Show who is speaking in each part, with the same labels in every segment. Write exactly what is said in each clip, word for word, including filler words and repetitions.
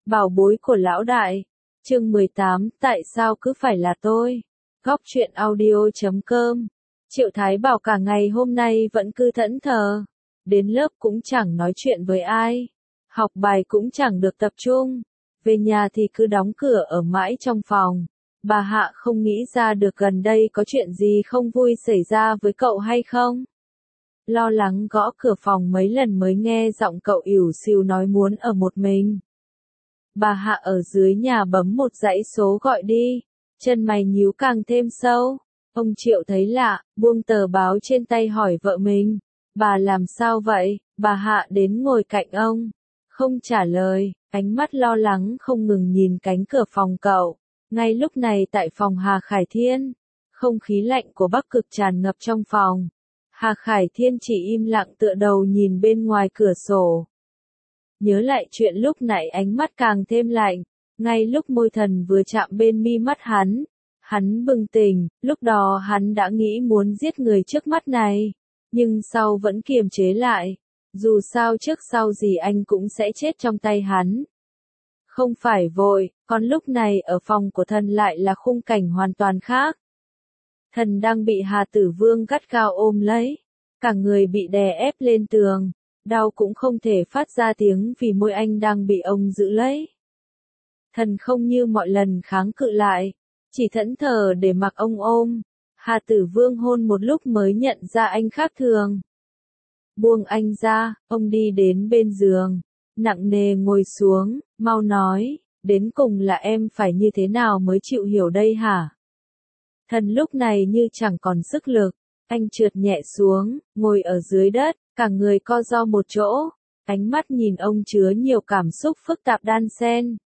Speaker 1: Bảo bối của lão đại. Chương mười tám, tại sao cứ phải là tôi? Góc truyện audio chấm com. Triệu Thái Bảo cả ngày hôm nay vẫn cứ thẫn thờ. Đến lớp cũng chẳng nói chuyện với ai. Học bài cũng chẳng được tập trung. Về nhà thì cứ đóng cửa ở mãi trong phòng. Bà Hạ không nghĩ ra được gần đây có chuyện gì không vui xảy ra với cậu hay không? Lo lắng gõ cửa phòng mấy lần mới nghe giọng cậu ỉu xìu nói muốn ở một mình. Bà Hạ ở dưới nhà bấm một dãy số gọi đi, chân mày nhíu càng thêm sâu. Ông Triệu thấy lạ, buông tờ báo trên tay hỏi vợ mình, bà làm sao vậy? Bà Hạ đến ngồi cạnh ông, không trả lời, ánh mắt lo lắng không ngừng nhìn cánh cửa phòng cậu. Ngay lúc này tại phòng Hà Khải Thiên, không khí lạnh của Bắc Cực tràn ngập trong phòng. Hà Khải Thiên chỉ im lặng tựa đầu nhìn bên ngoài cửa sổ. Nhớ lại chuyện lúc nãy ánh mắt càng thêm lạnh, ngay lúc môi thần vừa chạm bên mi mắt hắn. Hắn bừng tỉnh, lúc đó hắn đã nghĩ muốn giết người trước mắt này, nhưng sau vẫn kiềm chế lại. Dù sao trước sau gì anh cũng sẽ chết trong tay hắn. Không phải vội, còn lúc này ở phòng của thần lại là khung cảnh hoàn toàn khác. Thần đang bị Hà Tử Vương gắt gao ôm lấy, cả người bị đè ép lên tường, đau cũng không thể phát ra tiếng vì môi anh đang bị ông giữ lấy. Thần không như mọi lần kháng cự lại, chỉ thẫn thờ để mặc ông ôm. Hà Tử Vương hôn một lúc mới nhận ra anh khác thường. Buông anh ra, ông đi đến bên giường, nặng nề ngồi xuống, mau nói, đến cùng là em phải như thế nào mới chịu hiểu đây hả? Thần lúc này như chẳng còn sức lực, anh trượt nhẹ xuống, ngồi ở dưới đất, cả người co ro một chỗ, ánh mắt nhìn ông chứa nhiều cảm xúc phức tạp đan xen.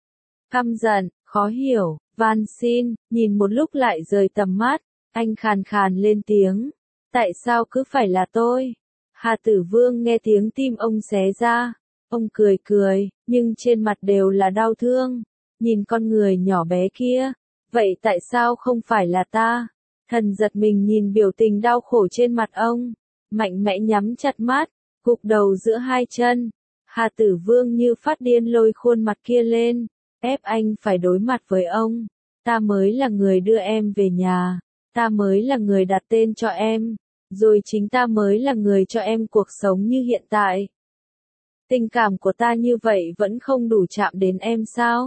Speaker 1: Căm giận, khó hiểu, van xin, nhìn một lúc lại rời tầm mắt, anh khàn khàn lên tiếng, tại sao cứ phải là tôi? Hà Tử Vương nghe tiếng tim ông xé ra, ông cười cười, nhưng trên mặt đều là đau thương, nhìn con người nhỏ bé kia, vậy tại sao không phải là ta? Thần giật mình nhìn biểu tình đau khổ trên mặt ông, mạnh mẽ nhắm chặt mắt, gục đầu giữa hai chân. Hà Tử Vương như phát điên lôi khuôn mặt kia lên, ép anh phải đối mặt với ông. Ta mới là người đưa em về nhà, ta mới là người đặt tên cho em, rồi chính ta mới là người cho em cuộc sống như hiện tại. Tình cảm của ta như vậy vẫn không đủ chạm đến em sao?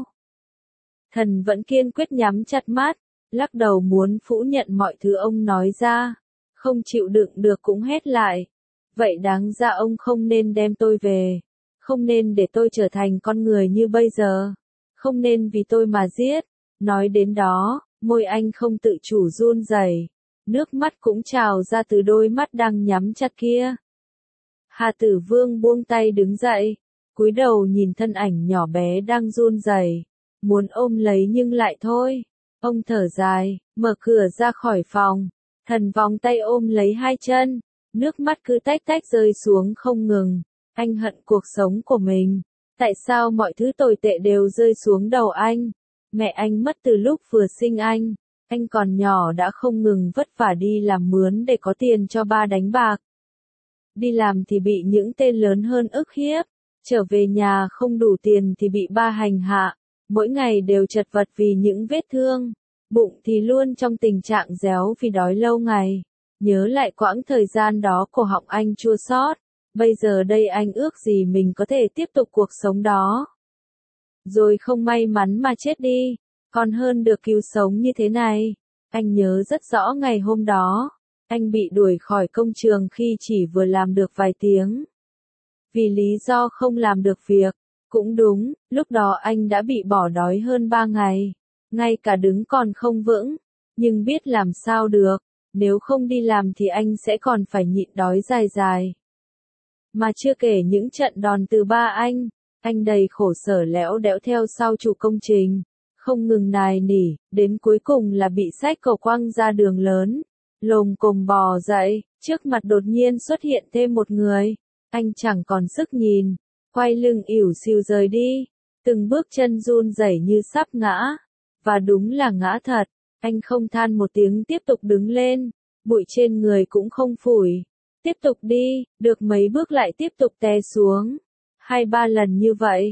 Speaker 1: Thần vẫn kiên quyết nhắm chặt mắt, lắc đầu muốn phủ nhận mọi thứ ông nói ra, không chịu đựng được cũng hét lại. Vậy đáng ra ông không nên đem tôi về, không nên để tôi trở thành con người như bây giờ, không nên vì tôi mà giết. Nói đến đó, môi anh không tự chủ run rẩy, nước mắt cũng trào ra từ đôi mắt đang nhắm chặt kia. Hà Tử Vương buông tay đứng dậy, cúi đầu nhìn thân ảnh nhỏ bé đang run rẩy, muốn ôm lấy nhưng lại thôi. Ông thở dài, mở cửa ra khỏi phòng, thần vòng tay ôm lấy hai chân, nước mắt cứ tách tách rơi xuống không ngừng. Anh hận cuộc sống của mình, tại sao mọi thứ tồi tệ đều rơi xuống đầu anh? Mẹ anh mất từ lúc vừa sinh anh, anh còn nhỏ đã không ngừng vất vả đi làm mướn để có tiền cho ba đánh bạc. Đi làm thì bị những tên lớn hơn ức hiếp, trở về nhà không đủ tiền thì bị ba hành hạ, mỗi ngày đều chật vật vì những vết thương, bụng thì luôn trong tình trạng réo vì đói lâu ngày. Nhớ lại quãng thời gian đó cổ họng anh chua xót, bây giờ đây anh ước gì mình có thể tiếp tục cuộc sống đó. Rồi không may mắn mà chết đi, còn hơn được cứu sống như thế này. Anh nhớ rất rõ ngày hôm đó, anh bị đuổi khỏi công trường khi chỉ vừa làm được vài tiếng. Vì lý do không làm được việc, cũng đúng, lúc đó anh đã bị bỏ đói hơn ba ngày, ngay cả đứng còn không vững, nhưng biết làm sao được, nếu không đi làm thì anh sẽ còn phải nhịn đói dài dài. Mà chưa kể những trận đòn từ ba anh, anh đầy khổ sở lẽo đẽo theo sau chủ công trình, không ngừng nài nỉ, đến cuối cùng là bị xách cầu quăng ra đường lớn, lồm cồm bò dậy, trước mặt đột nhiên xuất hiện thêm một người, anh chẳng còn sức nhìn, quay lưng ỉu xìu rời đi, từng bước chân run rẩy như sắp ngã, và đúng là ngã thật, anh không than một tiếng tiếp tục đứng lên, bụi trên người cũng không phủi, tiếp tục đi, được mấy bước lại tiếp tục té xuống, hai ba lần như vậy,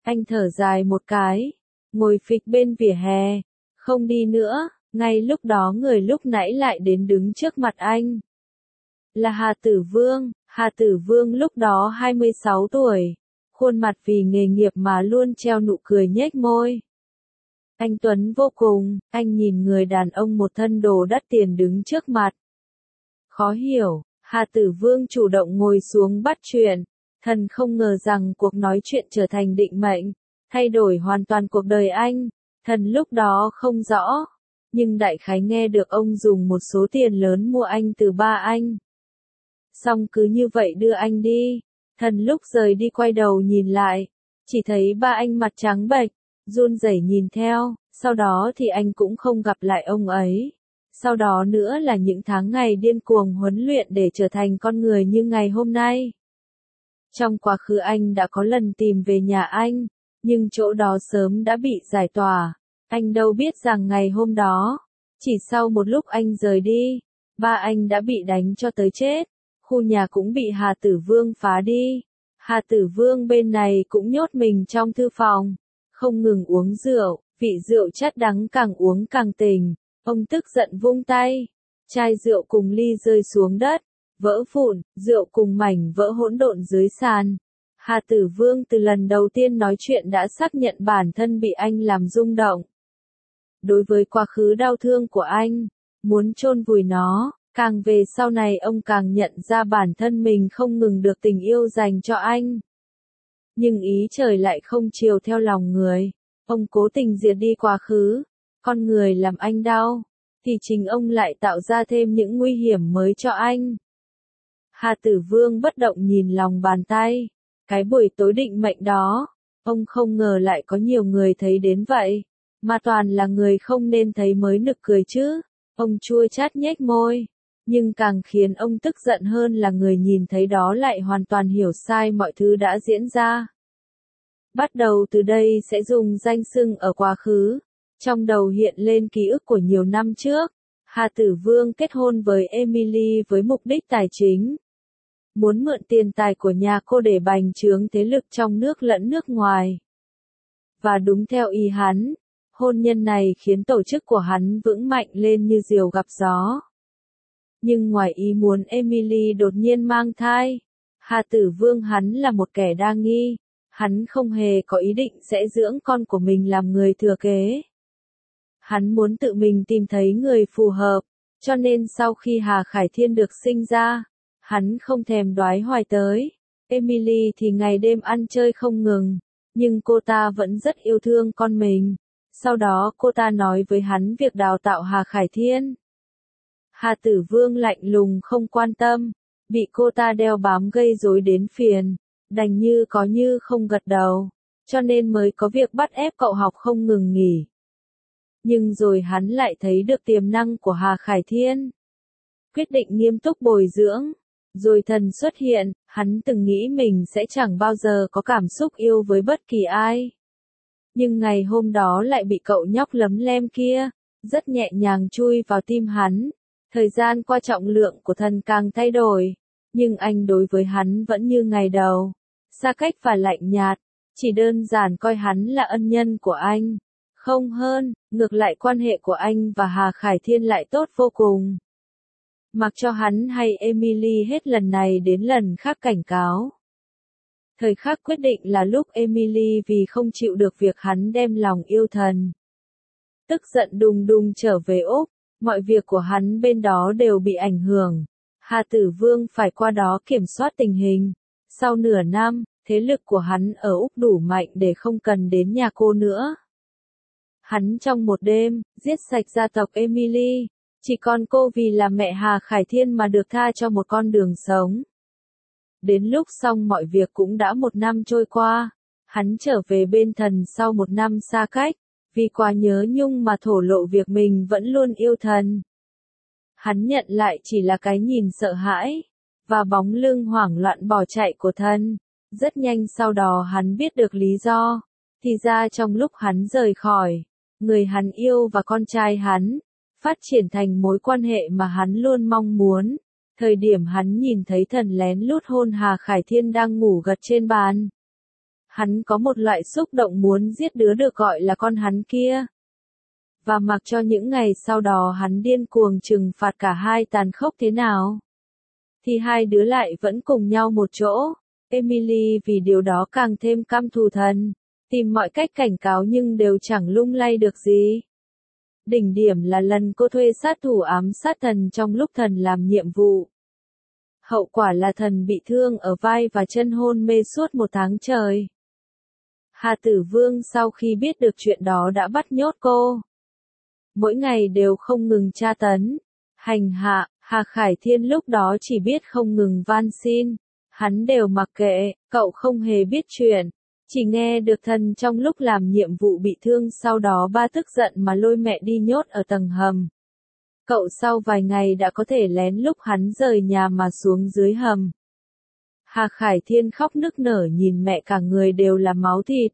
Speaker 1: Anh thở dài một cái, ngồi phịch bên vỉa hè, không đi nữa, ngay lúc đó người lúc nãy lại đến đứng trước mặt anh. Là Hà Tử Vương, Hà Tử Vương lúc đó hai mươi sáu tuổi, khuôn mặt vì nghề nghiệp mà luôn treo nụ cười nhếch môi. Anh tuấn vô cùng, anh nhìn người đàn ông một thân đồ đắt tiền đứng trước mặt. Khó hiểu, Hà Tử Vương chủ động ngồi xuống bắt chuyện, thần không ngờ rằng cuộc nói chuyện trở thành định mệnh, thay đổi hoàn toàn cuộc đời anh, thần lúc đó không rõ, nhưng đại khái nghe được ông dùng một số tiền lớn mua anh từ ba anh. Xong cứ như vậy đưa anh đi, thần lúc rời đi quay đầu nhìn lại, chỉ thấy ba anh mặt trắng bệch, run rẩy nhìn theo, sau đó thì anh cũng không gặp lại ông ấy. Sau đó nữa là những tháng ngày điên cuồng huấn luyện để trở thành con người như ngày hôm nay. Trong quá khứ anh đã có lần tìm về nhà anh, nhưng chỗ đó sớm đã bị giải tỏa. Anh đâu biết rằng ngày hôm đó, chỉ sau một lúc anh rời đi, ba anh đã bị đánh cho tới chết, khu nhà cũng bị Hà Tử Vương phá đi. Hà Tử Vương bên này cũng nhốt mình trong thư phòng, không ngừng uống rượu, vị rượu chát đắng càng uống càng tỉnh. Ông tức giận vung tay, chai rượu cùng ly rơi xuống đất, vỡ vụn, rượu cùng mảnh vỡ hỗn độn dưới sàn. Hà Tử Vương từ lần đầu tiên nói chuyện đã xác nhận bản thân bị anh làm rung động. Đối với quá khứ đau thương của anh, muốn chôn vùi nó, càng về sau này ông càng nhận ra bản thân mình không ngừng được tình yêu dành cho anh. Nhưng ý trời lại không chiều theo lòng người, ông cố tình diệt đi quá khứ. Con người làm anh đau, thì chính ông lại tạo ra thêm những nguy hiểm mới cho anh. Hà Tử Vương bất động nhìn lòng bàn tay, cái buổi tối định mệnh đó, ông không ngờ lại có nhiều người thấy đến vậy, mà toàn là người không nên thấy mới nực cười chứ. Ông chua chát nhếch môi, nhưng càng khiến ông tức giận hơn là người nhìn thấy đó lại hoàn toàn hiểu sai mọi thứ đã diễn ra. Bắt đầu từ đây sẽ dùng danh xưng ở quá khứ. Trong đầu hiện lên ký ức của nhiều năm trước, Hà Tử Vương kết hôn với Emily với mục đích tài chính. Muốn mượn tiền tài của nhà cô để bành trướng thế lực trong nước lẫn nước ngoài. Và đúng theo ý hắn, hôn nhân này khiến tổ chức của hắn vững mạnh lên như diều gặp gió. Nhưng ngoài ý muốn Emily đột nhiên mang thai. Hà Tử Vương hắn là một kẻ đa nghi, hắn không hề có ý định sẽ dưỡng con của mình làm người thừa kế. Hắn muốn tự mình tìm thấy người phù hợp, cho nên sau khi Hà Khải Thiên được sinh ra, hắn không thèm đoái hoài tới. Emily thì ngày đêm ăn chơi không ngừng, nhưng cô ta vẫn rất yêu thương con mình. Sau đó cô ta nói với hắn việc đào tạo Hà Khải Thiên. Hà Tử Vương lạnh lùng không quan tâm, bị cô ta đeo bám gây rối đến phiền, đành như có như không gật đầu, cho nên mới có việc bắt ép cậu học không ngừng nghỉ. Nhưng rồi hắn lại thấy được tiềm năng của Hà Khải Thiên. Quyết định nghiêm túc bồi dưỡng. Rồi thần xuất hiện, hắn từng nghĩ mình sẽ chẳng bao giờ có cảm xúc yêu với bất kỳ ai. Nhưng ngày hôm đó lại bị cậu nhóc lấm lem kia, rất nhẹ nhàng chui vào tim hắn. Thời gian qua trọng lượng của thần càng thay đổi, nhưng anh đối với hắn vẫn như ngày đầu. Xa cách và lạnh nhạt, chỉ đơn giản coi hắn là ân nhân của anh. Không hơn, ngược lại quan hệ của anh và Hà Khải Thiên lại tốt vô cùng. Mặc cho hắn hay Emily hết lần này đến lần khác cảnh cáo. Thời khắc quyết định là lúc Emily vì không chịu được việc hắn đem lòng yêu thần. Tức giận đùng đùng trở về Úc, mọi việc của hắn bên đó đều bị ảnh hưởng. Hà Tử Vương phải qua đó kiểm soát tình hình. Sau nửa năm, thế lực của hắn ở Úc đủ mạnh để không cần đến nhà cô nữa. Hắn trong một đêm, giết sạch gia tộc Emily. Chỉ còn cô vì là mẹ Hà Khải Thiên mà được tha cho một con đường sống. Đến lúc xong mọi việc cũng đã một năm trôi qua. Hắn trở về bên thần sau một năm xa cách. Vì quá nhớ nhung mà thổ lộ việc mình vẫn luôn yêu thần. Hắn nhận lại chỉ là cái nhìn sợ hãi. Và bóng lưng hoảng loạn bỏ chạy của thần. Rất nhanh sau đó hắn biết được lý do. Thì ra trong lúc hắn rời khỏi, người hắn yêu và con trai hắn phát triển thành mối quan hệ mà hắn luôn mong muốn. Thời điểm hắn nhìn thấy thần lén lút hôn Hà Khải Thiên đang ngủ gật trên bàn. Hắn có một loại xúc động muốn giết đứa được gọi là con hắn kia. Và mặc cho những ngày sau đó hắn điên cuồng trừng phạt cả hai tàn khốc thế nào, thì hai đứa lại vẫn cùng nhau một chỗ. Emily vì điều đó càng thêm căm thù thần, tìm mọi cách cảnh cáo nhưng đều chẳng lung lay được gì. Đỉnh điểm là lần cô thuê sát thủ ám sát thần trong lúc thần làm nhiệm vụ. Hậu quả là thần bị thương ở vai và chân, hôn mê suốt một tháng trời. Hà Tử Vương sau khi biết được chuyện đó đã bắt nhốt cô. Mỗi ngày đều không ngừng tra tấn, hành hạ. Hà Khải Thiên lúc đó chỉ biết không ngừng van xin. Hắn đều mặc kệ, cậu không hề biết chuyện. Chỉ nghe được thần trong lúc làm nhiệm vụ bị thương, sau đó ba tức giận mà lôi mẹ đi nhốt ở tầng hầm. Cậu sau vài ngày đã có thể lén lúc hắn rời nhà mà xuống dưới hầm. Hà Khải Thiên khóc nức nở nhìn mẹ, cả người đều là máu thịt.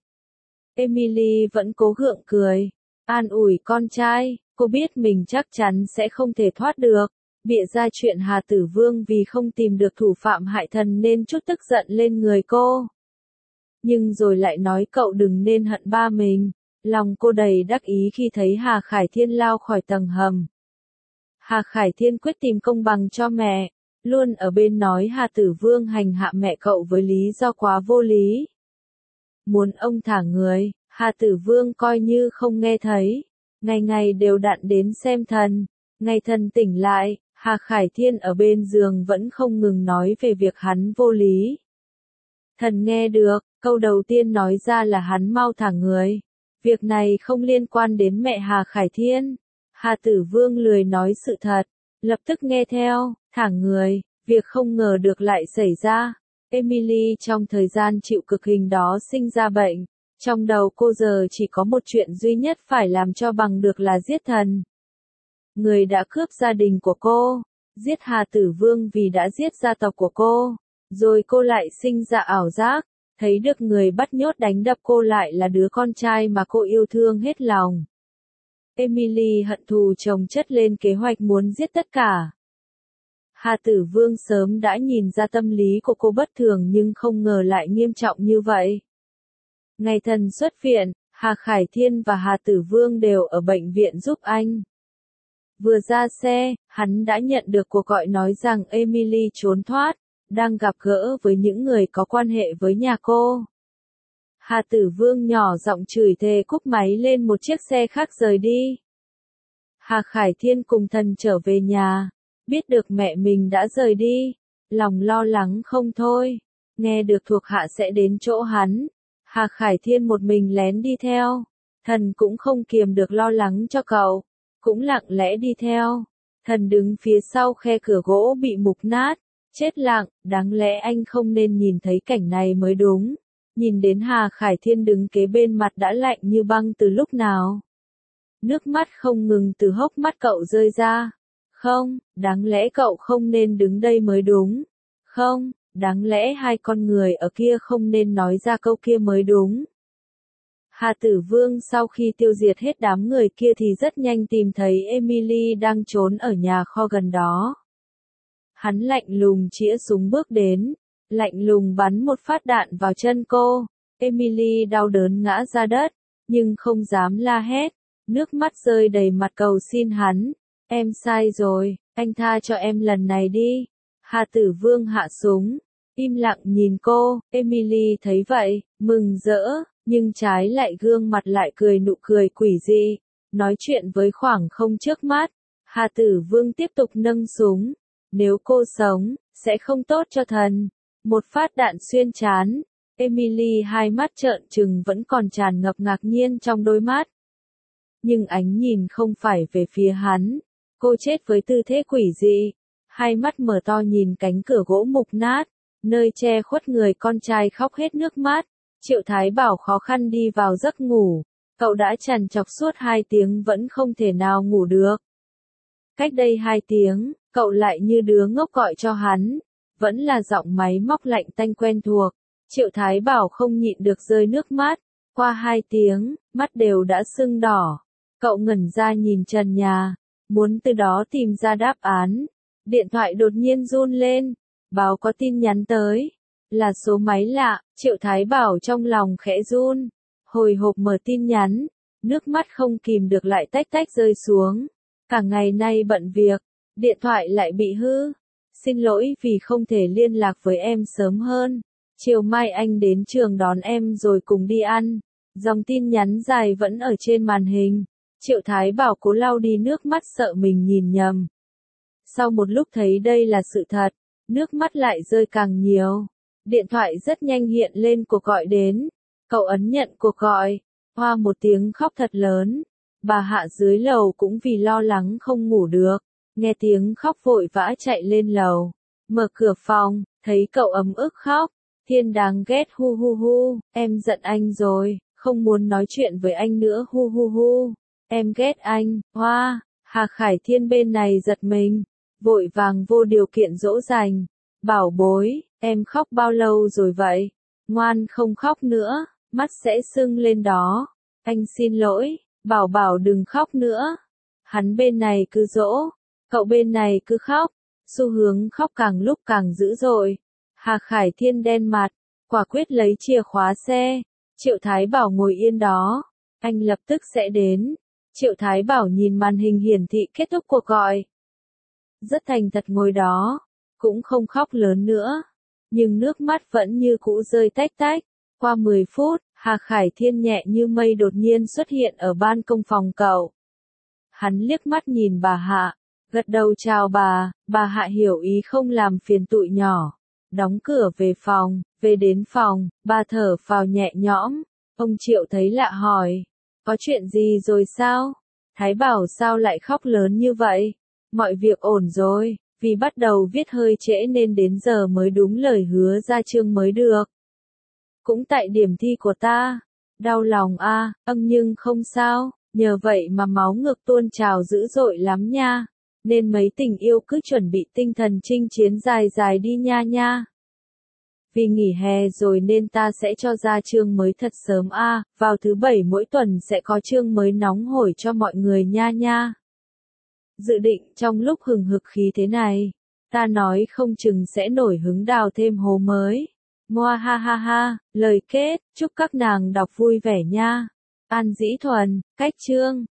Speaker 1: Emily vẫn cố gượng cười, an ủi con trai, cô biết mình chắc chắn sẽ không thể thoát được. Bịa ra chuyện Hà Tử Vương vì không tìm được thủ phạm hại thần nên chút tức giận lên người cô. Nhưng rồi lại nói cậu đừng nên hận ba mình. Lòng cô đầy đắc ý khi thấy Hà Khải Thiên lao khỏi tầng hầm. Hà Khải Thiên quyết tìm công bằng cho mẹ, luôn ở bên nói Hà Tử Vương hành hạ mẹ cậu với lý do quá vô lý. Muốn ông thả người, Hà Tử Vương coi như không nghe thấy, ngày ngày đều đặn đến xem thần. Ngày thần tỉnh lại, Hà Khải Thiên ở bên giường vẫn không ngừng nói về việc hắn vô lý. Thần nghe được, câu đầu tiên nói ra là hắn mau thả người. Việc này không liên quan đến mẹ Hà Khải Thiên. Hà Tử Vương lười nói sự thật, lập tức nghe theo, thả người. Việc không ngờ được lại xảy ra. Emily trong thời gian chịu cực hình đó sinh ra bệnh. Trong đầu cô giờ chỉ có một chuyện duy nhất phải làm cho bằng được là giết thần. Người đã cướp gia đình của cô, giết Hà Tử Vương vì đã giết gia tộc của cô, rồi cô lại sinh ra ảo giác, thấy được người bắt nhốt đánh đập cô lại là đứa con trai mà cô yêu thương hết lòng. Emily hận thù chồng chất lên kế hoạch muốn giết tất cả. Hà Tử Vương sớm đã nhìn ra tâm lý của cô bất thường nhưng không ngờ lại nghiêm trọng như vậy. Ngày thần xuất viện, Hà Khải Thiên và Hà Tử Vương đều ở bệnh viện giúp anh. Vừa ra xe, hắn đã nhận được cuộc gọi nói rằng Emily trốn thoát, đang gặp gỡ với những người có quan hệ với nhà cô. Hà Tử Vương nhỏ giọng chửi thề cúp máy lên một chiếc xe khác rời đi. Hà Khải Thiên cùng thần trở về nhà, biết được mẹ mình đã rời đi, lòng lo lắng không thôi, nghe được thuộc hạ sẽ đến chỗ hắn. Hà Khải Thiên một mình lén đi theo, thần cũng không kiềm được lo lắng cho cậu, cũng lặng lẽ đi theo. Thần đứng phía sau khe cửa gỗ bị mục nát, chết lặng, đáng lẽ anh không nên nhìn thấy cảnh này mới đúng. Nhìn đến Hà Khải Thiên đứng kế bên, mặt đã lạnh như băng từ lúc nào. Nước mắt không ngừng từ hốc mắt cậu rơi ra. Không, đáng lẽ cậu không nên đứng đây mới đúng. Không, đáng lẽ hai con người ở kia không nên nói ra câu kia mới đúng. Hà Tử Vương sau khi tiêu diệt hết đám người kia thì rất nhanh tìm thấy Emily đang trốn ở nhà kho gần đó. Hắn lạnh lùng chĩa súng bước đến, lạnh lùng bắn một phát đạn vào chân cô. Emily đau đớn ngã ra đất, nhưng không dám la hét, nước mắt rơi đầy mặt cầu xin hắn. Em sai rồi, anh tha cho em lần này đi. Hà Tử Vương hạ súng, im lặng nhìn cô. Emily thấy vậy, mừng rỡ, nhưng trái lại gương mặt lại cười nụ cười quỷ dị, nói chuyện với khoảng không trước mắt. Hà Tử Vương tiếp tục nâng súng. Nếu cô sống, sẽ không tốt cho thần. Một phát đạn xuyên trán. Emily hai mắt trợn trừng, vẫn còn tràn ngập ngạc nhiên trong đôi mắt. Nhưng ánh nhìn không phải về phía hắn. Cô chết với tư thế quỷ dị. Hai mắt mở to nhìn cánh cửa gỗ mục nát, nơi che khuất người con trai khóc hết nước mắt. Triệu Thái Bảo khó khăn đi vào giấc ngủ. Cậu đã trằn trọc suốt hai tiếng vẫn không thể nào ngủ được. Cách đây hai tiếng, cậu lại như đứa ngốc gọi cho hắn. Vẫn là giọng máy móc lạnh tanh quen thuộc. Triệu Thái Bảo không nhịn được rơi nước mắt. Qua hai tiếng, mắt đều đã sưng đỏ. Cậu ngẩn ra nhìn trần nhà, muốn từ đó tìm ra đáp án. Điện thoại đột nhiên run lên. Báo có tin nhắn tới. Là số máy lạ, Triệu Thái Bảo trong lòng khẽ run. Hồi hộp mở tin nhắn, nước mắt không kìm được lại tách tách rơi xuống. Cả ngày nay bận việc, điện thoại lại bị hư. Xin lỗi vì không thể liên lạc với em sớm hơn. Chiều mai anh đến trường đón em rồi cùng đi ăn. Dòng tin nhắn dài vẫn ở trên màn hình. Triệu Thái Bảo cố lau đi nước mắt sợ mình nhìn nhầm. Sau một lúc thấy đây là sự thật, nước mắt lại rơi càng nhiều. Điện thoại rất nhanh hiện lên cuộc gọi đến. Cậu ấn nhận cuộc gọi. Hoa một tiếng khóc thật lớn. Bà Hạ dưới lầu cũng vì lo lắng không ngủ được. Nghe tiếng khóc vội vã chạy lên lầu. Mở cửa phòng, thấy cậu ấm ức khóc. Thiên đáng ghét hu hu hu. Em giận anh rồi, không muốn nói chuyện với anh nữa hu hu hu. Em ghét anh, Hoa. Hà Khải Thiên bên này giật mình. Vội vàng vô điều kiện dỗ dành. Bảo bối, em khóc bao lâu rồi vậy? Ngoan không khóc nữa, mắt sẽ sưng lên đó. Anh xin lỗi, bảo bảo đừng khóc nữa. Hắn bên này cứ dỗ, cậu bên này cứ khóc. Xu hướng khóc càng lúc càng dữ dội. Hà Khải Thiên đen mặt, quả quyết lấy chìa khóa xe. Triệu Thái Bảo ngồi yên đó. Anh lập tức sẽ đến. Triệu Thái Bảo nhìn màn hình hiển thị kết thúc cuộc gọi. Rất thành thật ngồi đó. Cũng không khóc lớn nữa. Nhưng nước mắt vẫn như cũ rơi tách tách. Qua mười phút, Hà Khải Thiên nhẹ như mây đột nhiên xuất hiện ở ban công phòng cậu. Hắn liếc mắt nhìn bà Hạ. Gật đầu chào bà. Bà Hạ hiểu ý không làm phiền tụi nhỏ. Đóng cửa về phòng. Về đến phòng, bà thở phào nhẹ nhõm. Ông Triệu thấy lạ hỏi. Có chuyện gì rồi sao? Thái Bảo sao lại khóc lớn như vậy? Mọi việc ổn rồi. Vì bắt đầu viết hơi trễ nên đến giờ mới đúng lời hứa ra chương mới được. Cũng tại điểm thi của ta. Đau lòng a, à, âm nhưng không sao, nhờ vậy mà máu ngược tuôn trào dữ dội lắm nha. Nên mấy tình yêu cứ chuẩn bị tinh thần chinh chiến dài dài đi nha nha. Vì nghỉ hè rồi nên ta sẽ cho ra chương mới thật sớm a, à, vào thứ bảy mỗi tuần sẽ có chương mới nóng hổi cho mọi người nha nha. Dự định trong lúc hừng hực khí thế này, ta nói không chừng sẽ nổi hứng đào thêm hố mới. Moa ha ha ha, lời kết, chúc các nàng đọc vui vẻ nha. An Dĩ Thuần, cách chương.